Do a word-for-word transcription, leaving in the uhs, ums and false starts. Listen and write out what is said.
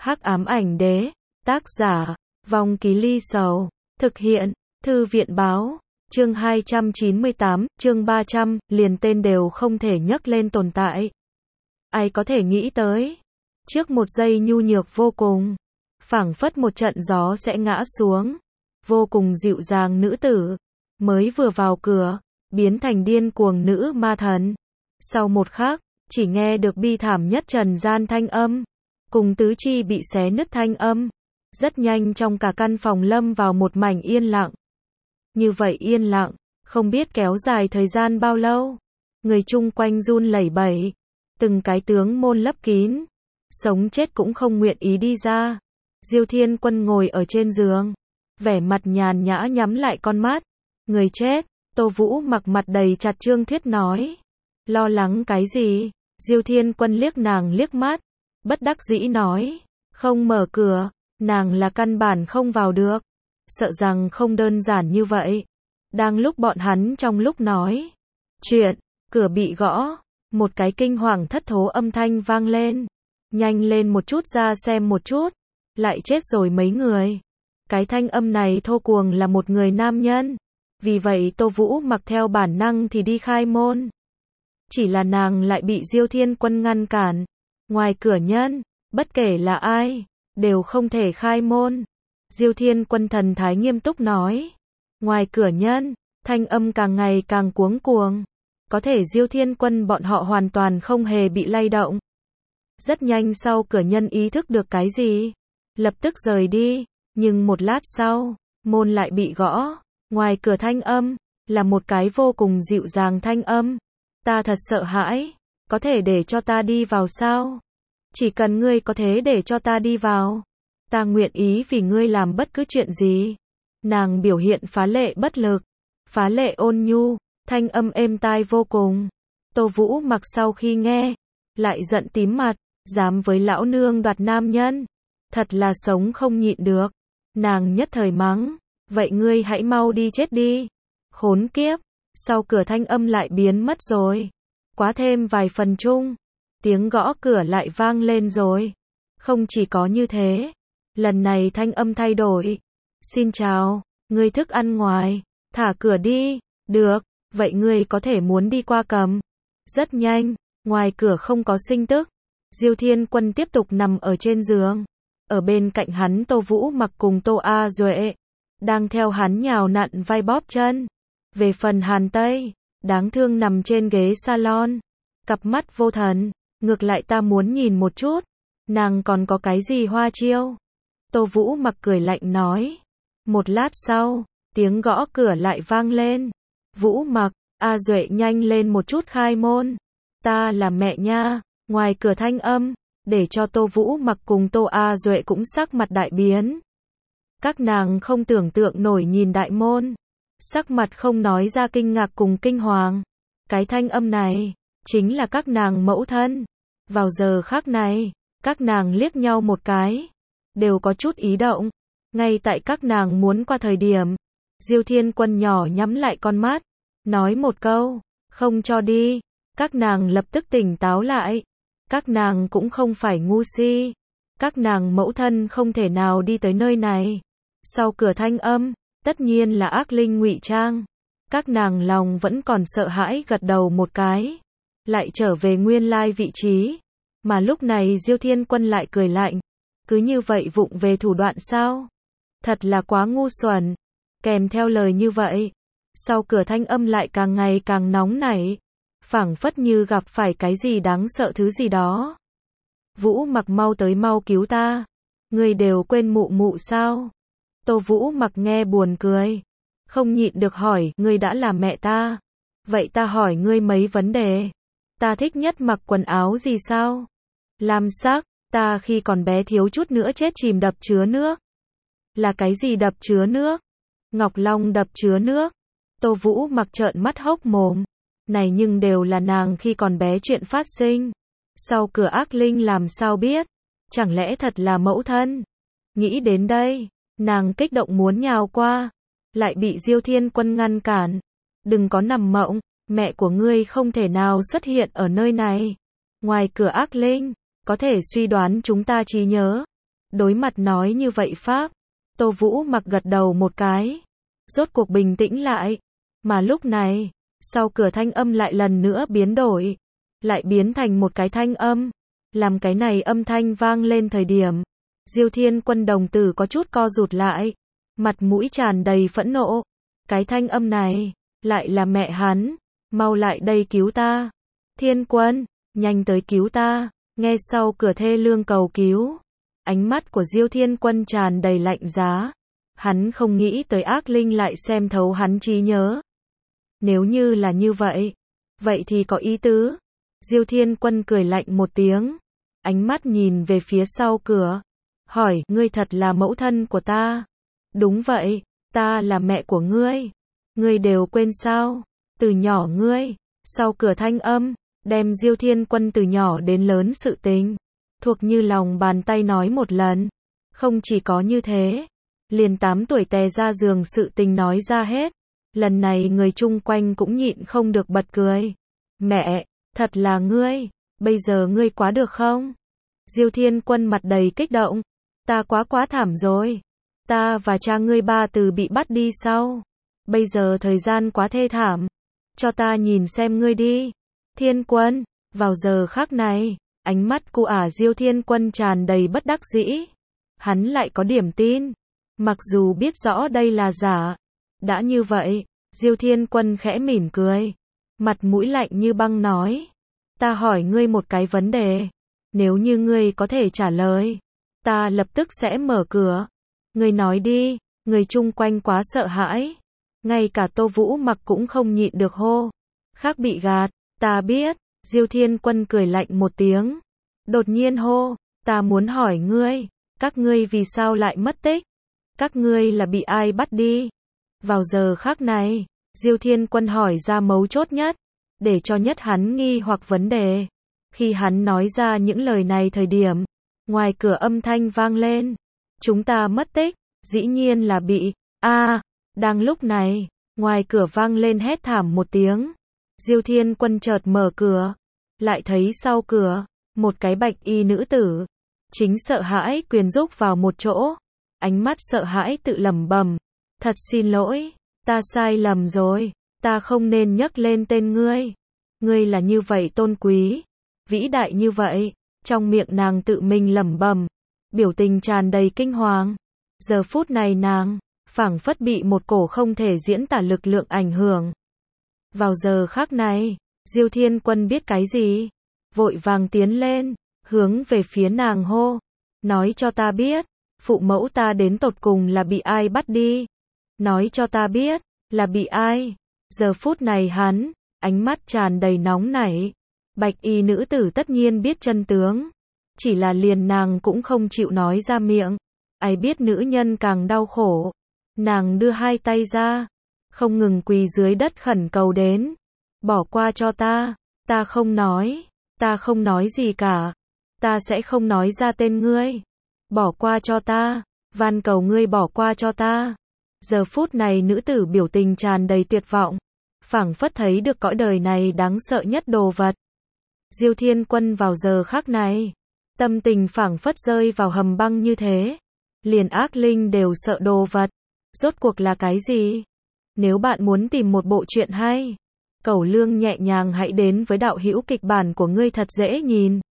Hắc ám ảnh đế, tác giả, Vong Ký Ly Sầu, thực hiện, Thư viện báo, chương hai trăm chín mươi tám, chương ba trăm, liền tên đều không thể nhấc lên tồn tại. Ai có thể nghĩ tới, trước một giây nhu nhược vô cùng, phảng phất một trận gió sẽ ngã xuống, vô cùng dịu dàng nữ tử, mới vừa vào cửa, biến thành điên cuồng nữ ma thần. Sau một khắc, chỉ nghe được bi thảm nhất trần gian thanh âm, cùng tứ chi bị xé nứt thanh âm. Rất nhanh trong cả căn phòng lâm vào một mảnh yên lặng. Như vậy yên lặng, không biết kéo dài thời gian bao lâu. Người chung quanh run lẩy bẩy, từng cái tướng môn lấp kín, sống chết cũng không nguyện ý đi ra. Diêu Thiên Quân ngồi ở trên giường, vẻ mặt nhàn nhã nhắm lại con mắt. Người chết, Tô Vũ Mặc mặt đầy chặt Trương Thuyết nói. Lo lắng cái gì? Diêu Thiên Quân liếc nàng liếc mắt, bất đắc dĩ nói, không mở cửa, nàng là căn bản không vào được. Sợ rằng không đơn giản như vậy. Đang lúc bọn hắn trong lúc nói chuyện, cửa bị gõ, một cái kinh hoàng thất thố âm thanh vang lên. Nhanh lên một chút ra xem một chút, lại chết rồi mấy người. Cái thanh âm này thô cuồng là một người nam nhân. Vì vậy Tô Vũ Mặc theo bản năng thì đi khai môn. Chỉ là nàng lại bị Diêu Thiên Quân ngăn cản. Ngoài cửa nhân, bất kể là ai, đều không thể khai môn. Diêu Thiên Quân thần thái nghiêm túc nói. Ngoài cửa nhân, thanh âm càng ngày càng cuống cuồng. Có thể Diêu Thiên Quân bọn họ hoàn toàn không hề bị lay động. Rất nhanh sau cửa nhân ý thức được cái gì, lập tức rời đi. Nhưng một lát sau, môn lại bị gõ. Ngoài cửa thanh âm, là một cái vô cùng dịu dàng thanh âm. Ta thật sợ hãi, có thể để cho ta đi vào sao? Chỉ cần ngươi có thể để cho ta đi vào, ta nguyện ý vì ngươi làm bất cứ chuyện gì. Nàng biểu hiện phá lệ bất lực, phá lệ ôn nhu, thanh âm êm tai vô cùng. Tô Vũ Mặc sau khi nghe, lại giận tím mặt, dám với lão nương đoạt nam nhân, thật là sống không nhịn được. Nàng nhất thời mắng, vậy ngươi hãy mau đi chết đi. Khốn kiếp, sau cửa thanh âm lại biến mất rồi. Quá thêm vài phần chung, tiếng gõ cửa lại vang lên rồi. Không chỉ có như thế, lần này thanh âm thay đổi. Xin chào, ngươi thức ăn ngoài, thả cửa đi. Được, vậy ngươi có thể muốn đi qua cầm. Rất nhanh, ngoài cửa không có sinh tức. Diêu Thiên Quân tiếp tục nằm ở trên giường. Ở bên cạnh hắn Tô Vũ Mặc cùng Tô A Duệ, đang theo hắn nhào nặn vai bóp chân. Về phần Hàn Tây, đáng thương nằm trên ghế salon, cặp mắt vô thần. Ngược lại ta muốn nhìn một chút, nàng còn có cái gì hoa chiêu. Tô Vũ Mặc cười lạnh nói. Một lát sau, tiếng gõ cửa lại vang lên. Vũ Mặc, A Duệ nhanh lên một chút khai môn. Ta là mẹ nha. Ngoài cửa thanh âm, để cho Tô Vũ Mặc cùng Tô A Duệ cũng sắc mặt đại biến. Các nàng không tưởng tượng nổi nhìn đại môn, sắc mặt không nói ra kinh ngạc cùng kinh hoàng. Cái thanh âm này, chính là các nàng mẫu thân. Vào giờ khắc này, các nàng liếc nhau một cái, đều có chút ý động. Ngay tại các nàng muốn qua thời điểm, Diêu Thiên Quân nhỏ nhắm lại con mắt, nói một câu, không cho đi. Các nàng lập tức tỉnh táo lại. Các nàng cũng không phải ngu si. Các nàng mẫu thân không thể nào đi tới nơi này. Sau cửa thanh âm, tất nhiên là ác linh ngụy trang. Các nàng lòng vẫn còn sợ hãi gật đầu một cái, lại trở về nguyên lai vị trí. Mà lúc này Diêu Thiên Quân lại cười lạnh. Cứ như vậy vụng về thủ đoạn sao? Thật là quá ngu xuẩn. Kèm theo lời như vậy, sau cửa thanh âm lại càng ngày càng nóng nảy, phảng phất như gặp phải cái gì đáng sợ thứ gì đó. Vũ Mặc mau tới mau cứu ta. Ngươi đều quên mụ mụ sao? Tô Vũ Mặc nghe buồn cười, không nhịn được hỏi, ngươi đã là mẹ ta, vậy ta hỏi ngươi mấy vấn đề. Ta thích nhất mặc quần áo gì sao? Lam sắc, ta khi còn bé thiếu chút nữa chết chìm đập chứa nước. Là cái gì đập chứa nước? Ngọc Long đập chứa nước. Tô Vũ Mặc trợn mắt hốc mồm. Này nhưng đều là nàng khi còn bé chuyện phát sinh. Sau cửa ác linh làm sao biết? Chẳng lẽ thật là mẫu thân? Nghĩ đến đây, nàng kích động muốn nhào qua, lại bị Diêu Thiên Quân ngăn cản. Đừng có nằm mộng, mẹ của ngươi không thể nào xuất hiện ở nơi này. Ngoài cửa ác linh, có thể suy đoán chúng ta trí nhớ. Đối mặt nói như vậy Pháp, Tô Vũ Mặc gật đầu một cái. Rốt cuộc bình tĩnh lại. Mà lúc này, sau cửa thanh âm lại lần nữa biến đổi. Lại biến thành một cái thanh âm. Làm cái này âm thanh vang lên thời điểm. Diêu Thiên Quân đồng tử có chút co rụt lại. Mặt mũi tràn đầy phẫn nộ. Cái thanh âm này, lại là mẹ hắn. Mau lại đây cứu ta. Thiên Quân, nhanh tới cứu ta. Nghe sau cửa thê lương cầu cứu. Ánh mắt của Diêu Thiên Quân tràn đầy lạnh giá. Hắn không nghĩ tới ác linh lại xem thấu hắn trí nhớ. Nếu như là như vậy, vậy thì có ý tứ. Diêu Thiên Quân cười lạnh một tiếng. Ánh mắt nhìn về phía sau cửa. Hỏi, ngươi thật là mẫu thân của ta? Đúng vậy, ta là mẹ của ngươi. Ngươi đều quên sao? Từ nhỏ ngươi, sau cửa thanh âm, đem Diêu Thiên Quân từ nhỏ đến lớn sự tình. Thuộc như lòng bàn tay nói một lần. Không chỉ có như thế. Liền tám tuổi tè ra giường sự tình nói ra hết. Lần này người chung quanh cũng nhịn không được bật cười. Mẹ, thật là ngươi, bây giờ ngươi quá được không? Diêu Thiên Quân mặt đầy kích động. Ta quá quá thảm rồi. Ta và cha ngươi ba từ bị bắt đi sau. Bây giờ thời gian quá thê thảm. Cho ta nhìn xem ngươi đi. Thiên Quân, vào giờ khắc này, ánh mắt của ả Diêu Thiên Quân tràn đầy bất đắc dĩ. Hắn lại có điểm tin. Mặc dù biết rõ đây là giả. Đã như vậy, Diêu Thiên Quân khẽ mỉm cười. Mặt mũi lạnh như băng nói. Ta hỏi ngươi một cái vấn đề. Nếu như ngươi có thể trả lời, ta lập tức sẽ mở cửa. Ngươi nói đi, người chung quanh quá sợ hãi. Ngay cả Tô Vũ Mặc cũng không nhịn được hô. Khác bị gạt, ta biết. Diêu Thiên Quân cười lạnh một tiếng. Đột nhiên hô, ta muốn hỏi ngươi, các ngươi vì sao lại mất tích? Các ngươi là bị ai bắt đi? Vào giờ khắc này, Diêu Thiên Quân hỏi ra mấu chốt nhất, để cho nhất hắn nghi hoặc vấn đề. Khi hắn nói ra những lời này thời điểm, ngoài cửa âm thanh vang lên. Chúng ta mất tích, dĩ nhiên là bị, a à, đang lúc này, ngoài cửa vang lên hét thảm một tiếng. Diêu Thiên Quân chợt mở cửa, lại thấy sau cửa, một cái bạch y nữ tử. Chính sợ hãi quyền rúc vào một chỗ. Ánh mắt sợ hãi tự lẩm bẩm. Thật xin lỗi, ta sai lầm rồi, ta không nên nhắc lên tên ngươi. Ngươi là như vậy tôn quý, vĩ đại như vậy. Trong miệng nàng tự mình lẩm bẩm, biểu tình tràn đầy kinh hoàng. Giờ phút này nàng, phảng phất bị một cổ không thể diễn tả lực lượng ảnh hưởng. Vào giờ khắc này, Diêu Thiên Quân biết cái gì? Vội vàng tiến lên, hướng về phía nàng hô. Nói cho ta biết, phụ mẫu ta đến tột cùng là bị ai bắt đi? Nói cho ta biết, là bị ai? Giờ phút này hắn, ánh mắt tràn đầy nóng nảy. Bạch y nữ tử tất nhiên biết chân tướng. Chỉ là liền nàng cũng không chịu nói ra miệng. Ai biết nữ nhân càng đau khổ. Nàng đưa hai tay ra, không ngừng quỳ dưới đất khẩn cầu đến. Bỏ qua cho ta, ta không nói, ta không nói gì cả. Ta sẽ không nói ra tên ngươi. Bỏ qua cho ta, van cầu ngươi bỏ qua cho ta. Giờ phút này nữ tử biểu tình tràn đầy tuyệt vọng. Phảng phất thấy được cõi đời này đáng sợ nhất đồ vật. Diêu Thiên Quân vào giờ khắc này, tâm tình phảng phất rơi vào hầm băng như thế. Liền ác linh đều sợ đồ vật. Rốt cuộc là cái gì? Nếu bạn muốn tìm một bộ truyện hay, Cẩu Lương nhẹ nhàng hãy đến với đạo hữu kịch bản của ngươi thật dễ nhìn.